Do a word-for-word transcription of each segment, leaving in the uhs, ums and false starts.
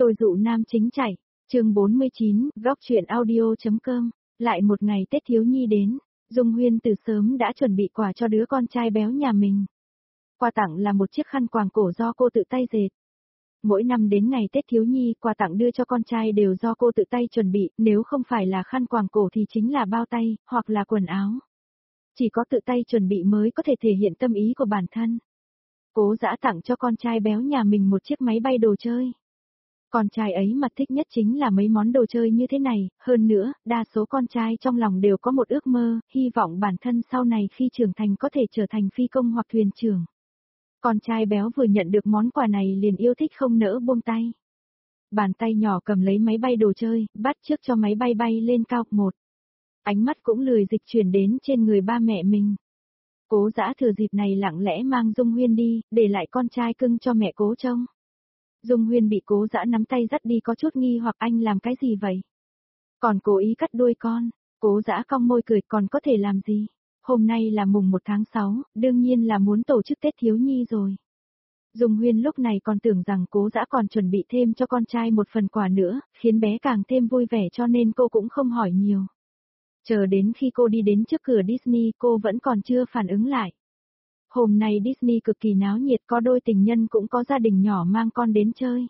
Tôi dụ nam chính chạy, chương bốn mươi chín, góc truyện audio.com, lại một ngày Tết thiếu nhi đến, Dung Huyên từ sớm đã chuẩn bị quà cho đứa con trai béo nhà mình. Quà tặng là một chiếc khăn quàng cổ do cô tự tay dệt. Mỗi năm đến ngày Tết thiếu nhi, quà tặng đưa cho con trai đều do cô tự tay chuẩn bị, nếu không phải là khăn quàng cổ thì chính là bao tay, hoặc là quần áo. Chỉ có tự tay chuẩn bị mới có thể thể hiện tâm ý của bản thân. Cố Dã tặng cho con trai béo nhà mình một chiếc máy bay đồ chơi. Con trai ấy mà thích nhất chính là mấy món đồ chơi như thế này, hơn nữa, đa số con trai trong lòng đều có một ước mơ, hy vọng bản thân sau này khi trưởng thành có thể trở thành phi công hoặc thuyền trưởng. Con trai béo vừa nhận được món quà này liền yêu thích không nỡ buông tay. Bàn tay nhỏ cầm lấy máy bay đồ chơi, bắt chước cho máy bay bay lên cao một. Ánh mắt cũng lười dịch chuyển đến trên người ba mẹ mình. Cố Dã thừa dịp này lặng lẽ mang Dung Huyên đi, để lại con trai cưng cho mẹ Cố trông. Dung Huyên bị Cố Dã nắm tay dắt đi có chút nghi hoặc anh làm cái gì vậy? Còn cố ý cắt đuôi con, Cố Dã cong môi cười còn có thể làm gì? Hôm nay là mùng một tháng sáu, đương nhiên là muốn tổ chức Tết thiếu nhi rồi. Dung Huyên lúc này còn tưởng rằng Cố Dã còn chuẩn bị thêm cho con trai một phần quà nữa, khiến bé càng thêm vui vẻ cho nên cô cũng không hỏi nhiều. Chờ đến khi cô đi đến trước cửa Disney cô vẫn còn chưa phản ứng lại. Hôm nay Disney cực kỳ náo nhiệt, có đôi tình nhân cũng có gia đình nhỏ mang con đến chơi.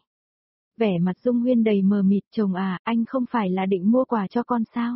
Vẻ mặt Dung Huyên đầy mờ mịt, chồng à, anh không phải là định mua quà cho con sao?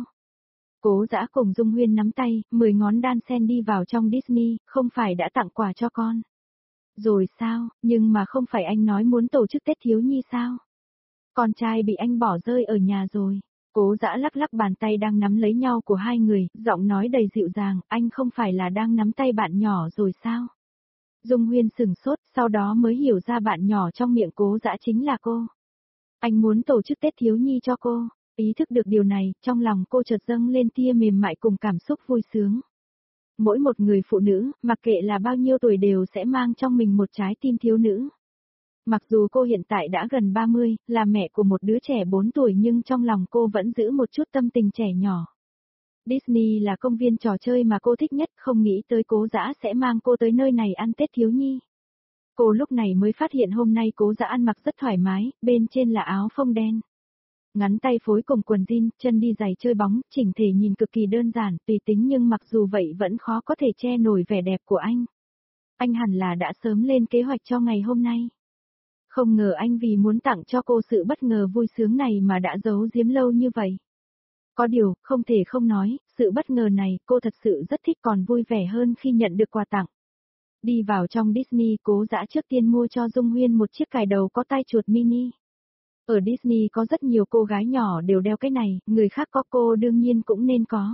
Cố Dã cùng Dung Huyên nắm tay, mười ngón đan sen đi vào trong Disney, không phải đã tặng quà cho con. Rồi sao, nhưng mà không phải anh nói muốn tổ chức Tết thiếu nhi sao? Con trai bị anh bỏ rơi ở nhà rồi. Cố Dã lắc lắc bàn tay đang nắm lấy nhau của hai người, giọng nói đầy dịu dàng, anh không phải là đang nắm tay bạn nhỏ rồi sao? Dung Huyên sửng sốt, sau đó mới hiểu ra bạn nhỏ trong miệng Cố Dã chính là cô. Anh muốn tổ chức Tết thiếu nhi cho cô, ý thức được điều này, trong lòng cô chợt dâng lên tia mềm mại cùng cảm xúc vui sướng. Mỗi một người phụ nữ, mặc kệ là bao nhiêu tuổi đều sẽ mang trong mình một trái tim thiếu nữ. Mặc dù cô hiện tại đã gần ba mươi, là mẹ của một đứa trẻ bốn tuổi nhưng trong lòng cô vẫn giữ một chút tâm tình trẻ nhỏ. Disney là công viên trò chơi mà cô thích nhất, không nghĩ tới Cố Dã sẽ mang cô tới nơi này ăn Tết thiếu nhi. Cô lúc này mới phát hiện hôm nay Cố Dã ăn mặc rất thoải mái, bên trên là áo phông đen. Ngắn tay phối cùng quần jean, chân đi giày chơi bóng, chỉnh thể nhìn cực kỳ đơn giản, tùy tính nhưng mặc dù vậy vẫn khó có thể che nổi vẻ đẹp của anh. Anh hẳn là đã sớm lên kế hoạch cho ngày hôm nay. Không ngờ anh vì muốn tặng cho cô sự bất ngờ vui sướng này mà đã giấu giếm lâu như vậy. Có điều, không thể không nói, sự bất ngờ này cô thật sự rất thích còn vui vẻ hơn khi nhận được quà tặng. Đi vào trong Disney, Cố Dã trước tiên mua cho Dung Huyên một chiếc cài đầu có tai chuột mini. Ở Disney có rất nhiều cô gái nhỏ đều đeo cái này, người khác có cô đương nhiên cũng nên có.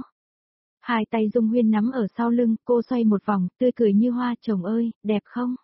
Hai tay Dung Huyên nắm ở sau lưng, cô xoay một vòng, tươi cười như hoa, chồng ơi, đẹp không?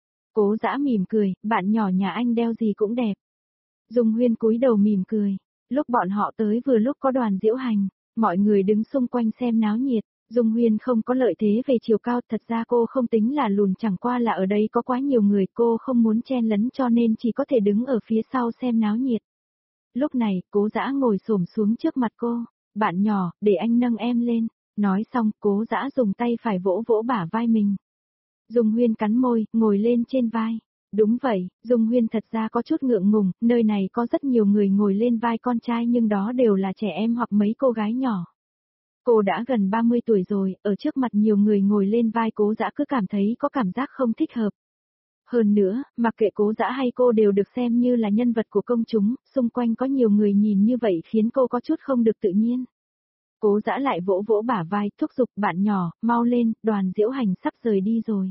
Cố Dã mỉm cười, bạn nhỏ nhà anh đeo gì cũng đẹp. Dung Huyên cúi đầu mỉm cười. Lúc bọn họ tới vừa lúc có đoàn diễu hành, mọi người đứng xung quanh xem náo nhiệt. Dung Huyên không có lợi thế về chiều cao, thật ra cô không tính là lùn, chẳng qua là ở đây có quá nhiều người, cô không muốn chen lấn cho nên chỉ có thể đứng ở phía sau xem náo nhiệt. Lúc này, Cố Dã ngồi xổm xuống trước mặt cô, bạn nhỏ, để anh nâng em lên. Nói xong, Cố Dã dùng tay phải vỗ vỗ bả vai mình. Dung Huyên cắn môi, ngồi lên trên vai. Đúng vậy, Dung Huyên thật ra có chút ngượng ngùng, nơi này có rất nhiều người ngồi lên vai con trai nhưng đó đều là trẻ em hoặc mấy cô gái nhỏ. Cô đã gần ba mươi tuổi rồi, ở trước mặt nhiều người ngồi lên vai Cố Dã cứ cảm thấy có cảm giác không thích hợp. Hơn nữa, mặc kệ Cố Dã hay cô đều được xem như là nhân vật của công chúng, xung quanh có nhiều người nhìn như vậy khiến cô có chút không được tự nhiên. Cố Dã lại vỗ vỗ bả vai, thúc giục bạn nhỏ, mau lên, đoàn diễu hành sắp rời đi rồi.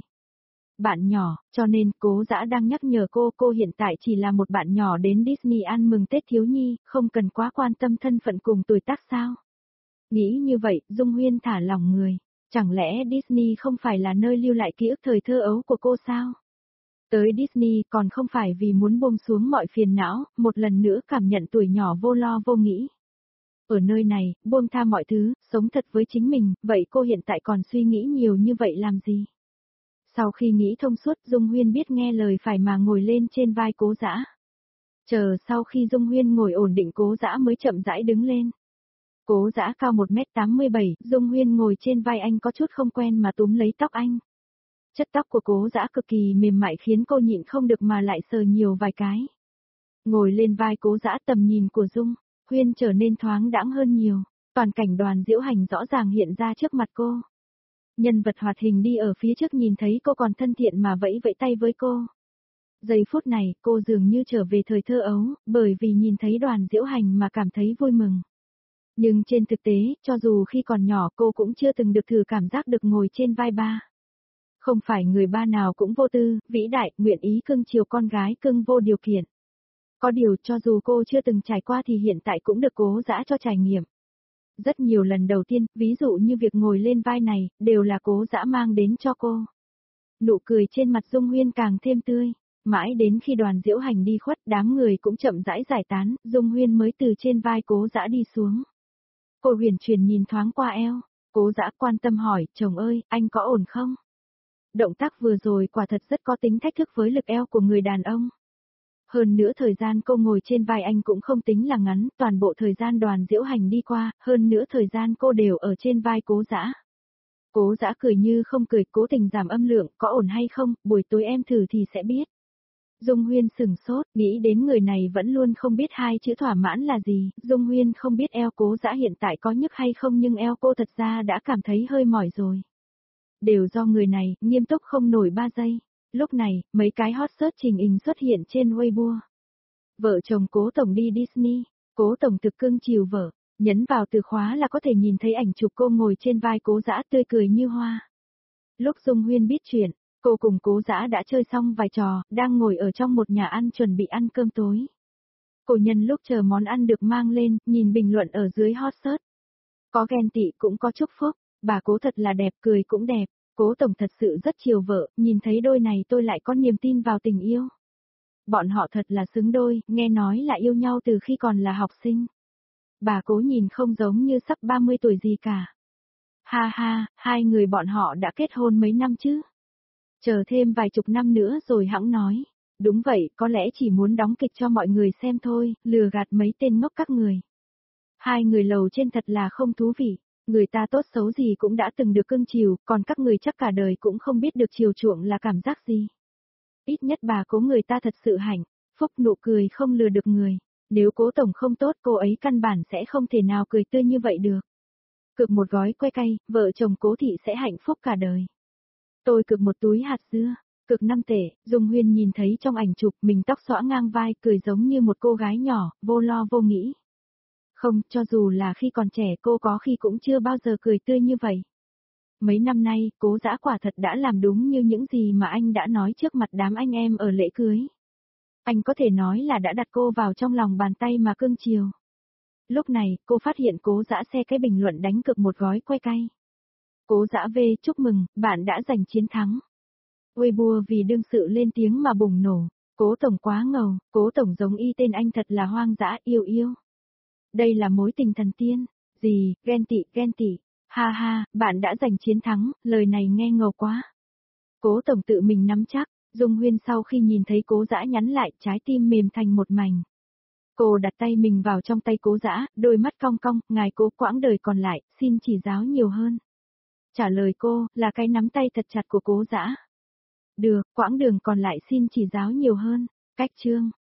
Bạn nhỏ, cho nên Cố Dã đang nhắc nhở cô, cô hiện tại chỉ là một bạn nhỏ đến Disney ăn mừng Tết thiếu nhi, không cần quá quan tâm thân phận cùng tuổi tác sao. Nghĩ như vậy, Dung Huyên thả lỏng người, chẳng lẽ Disney không phải là nơi lưu lại ký ức thời thơ ấu của cô sao? Tới Disney còn không phải vì muốn buông xuống mọi phiền não, một lần nữa cảm nhận tuổi nhỏ vô lo vô nghĩ. Ở nơi này, buông tha mọi thứ, sống thật với chính mình, vậy cô hiện tại còn suy nghĩ nhiều như vậy làm gì? Sau khi nghĩ thông suốt, Dung Huyên biết nghe lời phải mà ngồi lên trên vai Cố Dã. Chờ sau khi Dung Huyên ngồi ổn định Cố Dã mới chậm rãi đứng lên. Cố Dã cao một mét tám mươi bảy, Dung Huyên ngồi trên vai anh có chút không quen mà túm lấy tóc anh. Chất tóc của Cố Dã cực kỳ mềm mại khiến cô nhịn không được mà lại sờ nhiều vài cái. Ngồi lên vai Cố Dã, tầm nhìn của Dung Huyên trở nên thoáng đãng hơn nhiều, toàn cảnh Đoàn Diễu Hành rõ ràng hiện ra trước mặt cô. Nhân vật hoạt hình đi ở phía trước nhìn thấy cô còn thân thiện mà vẫy vẫy tay với cô. Giây phút này, cô dường như trở về thời thơ ấu, bởi vì nhìn thấy Đoàn Diễu Hành mà cảm thấy vui mừng. Nhưng trên thực tế, cho dù khi còn nhỏ cô cũng chưa từng được thử cảm giác được ngồi trên vai ba. Không phải người ba nào cũng vô tư, vĩ đại, nguyện ý cưng chiều con gái cưng vô điều kiện. Có điều cho dù cô chưa từng trải qua thì hiện tại cũng được Cố Dã cho trải nghiệm. Rất nhiều lần đầu tiên, ví dụ như việc ngồi lên vai này, đều là Cố Dã mang đến cho cô. Nụ cười trên mặt Dung Huyên càng thêm tươi. Mãi đến khi Đoàn Diễu Hành đi khuất, đám người cũng chậm rãi giải tán, Dung Huyên mới từ trên vai Cố Dã đi xuống. Cô huyền chuyển nhìn thoáng qua eo, Cố Dã quan tâm hỏi, chồng ơi, anh có ổn không? Động tác vừa rồi quả thật rất có tính thách thức với lực eo của người đàn ông. Hơn nữa thời gian cô ngồi trên vai anh cũng không tính là ngắn, toàn bộ thời gian Đoàn Diễu Hành đi qua, hơn nữa thời gian cô đều ở trên vai Cố Dã. Cố Dã cười như không cười, cố tình giảm âm lượng, có ổn hay không, buổi tối em thử thì sẽ biết. Dung Huyên sừng sốt, nghĩ đến người này vẫn luôn không biết hai chữ thỏa mãn là gì, Dung Huyên không biết eo Cố Dã hiện tại có nhức hay không nhưng eo cô thật ra đã cảm thấy hơi mỏi rồi. Đều do người này, nghiêm túc không nổi ba giây. Lúc này, mấy cái hot search trình hình xuất hiện trên Weibo. Vợ chồng Cố Tổng đi Disney, Cố Tổng thực cưng chiều vợ, nhấn vào từ khóa là có thể nhìn thấy ảnh chụp cô ngồi trên vai Cố Dã tươi cười như hoa. Lúc Dung Huyên biết chuyện, cô cùng Cố Dã đã chơi xong vài trò, đang ngồi ở trong một nhà ăn chuẩn bị ăn cơm tối. Cô nhân lúc chờ món ăn được mang lên, nhìn bình luận ở dưới hot search. Có ghen tị cũng có chúc phúc, bà Cố thật là đẹp, cười cũng đẹp. Cố Tổng thật sự rất chiều vợ, nhìn thấy đôi này tôi lại có niềm tin vào tình yêu. Bọn họ thật là xứng đôi, nghe nói là yêu nhau từ khi còn là học sinh. Bà Cố nhìn không giống như sắp ba mươi tuổi gì cả. Ha ha, hai người bọn họ đã kết hôn mấy năm chứ? Chờ thêm vài chục năm nữa rồi hẵng nói. Đúng vậy, có lẽ chỉ muốn đóng kịch cho mọi người xem thôi, lừa gạt mấy tên ngốc các người. Hai người lầu trên thật là không thú vị. Người ta tốt xấu gì cũng đã từng được cưng chiều, còn các người chắc cả đời cũng không biết được chiều chuộng là cảm giác gì. Ít nhất bà Cố người ta thật sự hạnh phúc, nụ cười không lừa được người. Nếu Cố Tổng không tốt cô ấy căn bản sẽ không thể nào cười tươi như vậy được. Cực một gói que cay, vợ chồng Cố Thị sẽ hạnh phúc cả đời. Tôi cực một túi hạt dưa, cực năm tệ. Dung Huyên nhìn thấy trong ảnh chụp mình tóc xõa ngang vai, cười giống như một cô gái nhỏ, vô lo vô nghĩ. Không, cho dù là khi còn trẻ cô có khi cũng chưa bao giờ cười tươi như vậy. Mấy năm nay, Cố Dã quả thật đã làm đúng như những gì mà anh đã nói trước mặt đám anh em ở lễ cưới. Anh có thể nói là đã đặt cô vào trong lòng bàn tay mà cưng chiều. Lúc này, cô phát hiện Cố Dã xe cái bình luận đánh cực một gói que cay. Cố Dã về, chúc mừng, bạn đã giành chiến thắng. Weibo vì đương sự lên tiếng mà bùng nổ. Cố Tổng quá ngầu, Cố Tổng giống y tên anh thật là hoang dã, yêu yêu. Đây là mối tình thần tiên. Gì, ghen tị, ghen tị. Ha ha, bạn đã giành chiến thắng, lời này nghe ngầu quá. Cố Tổng tự mình nắm chắc, Dung Huyên sau khi nhìn thấy Cố Dã nhắn lại, trái tim mềm thành một mảnh. Cô đặt tay mình vào trong tay Cố Dã, đôi mắt cong cong, ngài Cố quãng đời còn lại, xin chỉ giáo nhiều hơn. Trả lời cô, là cái nắm tay thật chặt của Cố Dã. Được, quãng đường còn lại xin chỉ giáo nhiều hơn. Cách chương.